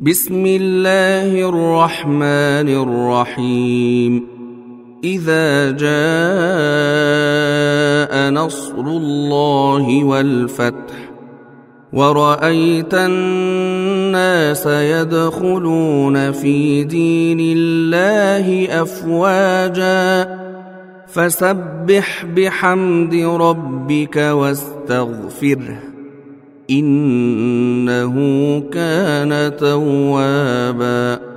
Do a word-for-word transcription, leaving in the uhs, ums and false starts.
بسم الله الرحمن الرحيم إذا جاء نصر الله والفتح ورأيت الناس يدخلون في دين الله أفواجا فسبح بحمد ربك واستغفره إنه كان توابا.